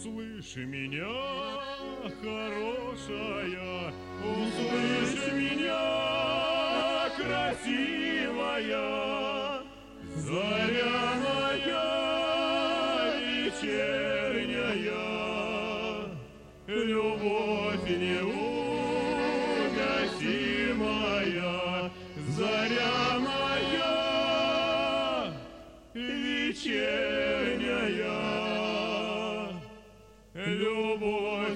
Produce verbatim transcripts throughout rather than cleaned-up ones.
Услышь меня, хорошая, услышь меня, красивая, заря моя вечерняя, любовь неугасимая, заря моя вечерняя, любовь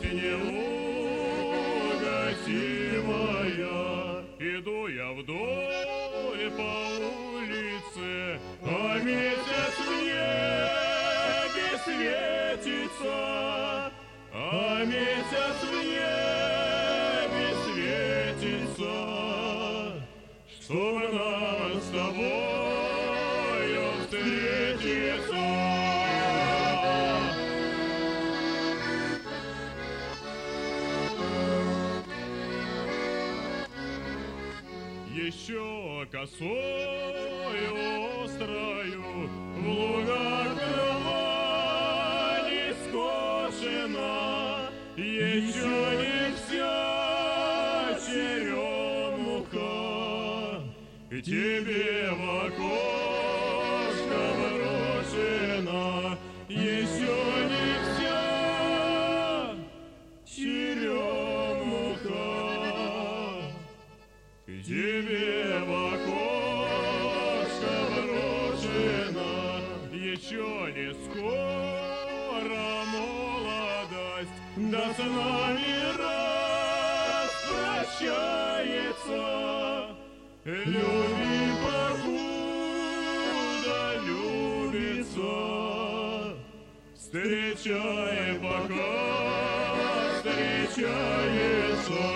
неугасимая. Иду я вдоль по улице, а месяц в небе светится, а месяц в небе светится, чтоб нам с тобою встретиться. Еще косою острою в лугах трава не скошена, еще не вся черемуха, тебе в окошко брошена, еще не вся черемуха, тебе в окошко брошена, еще не скоро молодость, да с нами распрощается. Люби, покуда любится, встречай, пока встречается.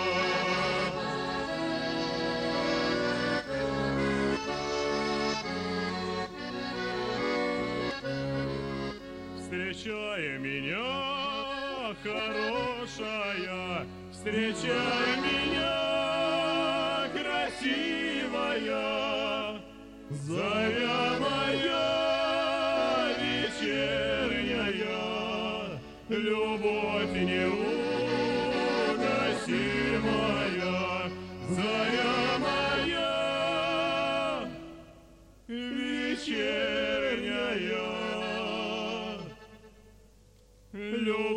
Встречай меня, хорошая, встречай меня, красивая, заря моя вечерняя, любовь неугасимая, заря моя вечерняя, любовь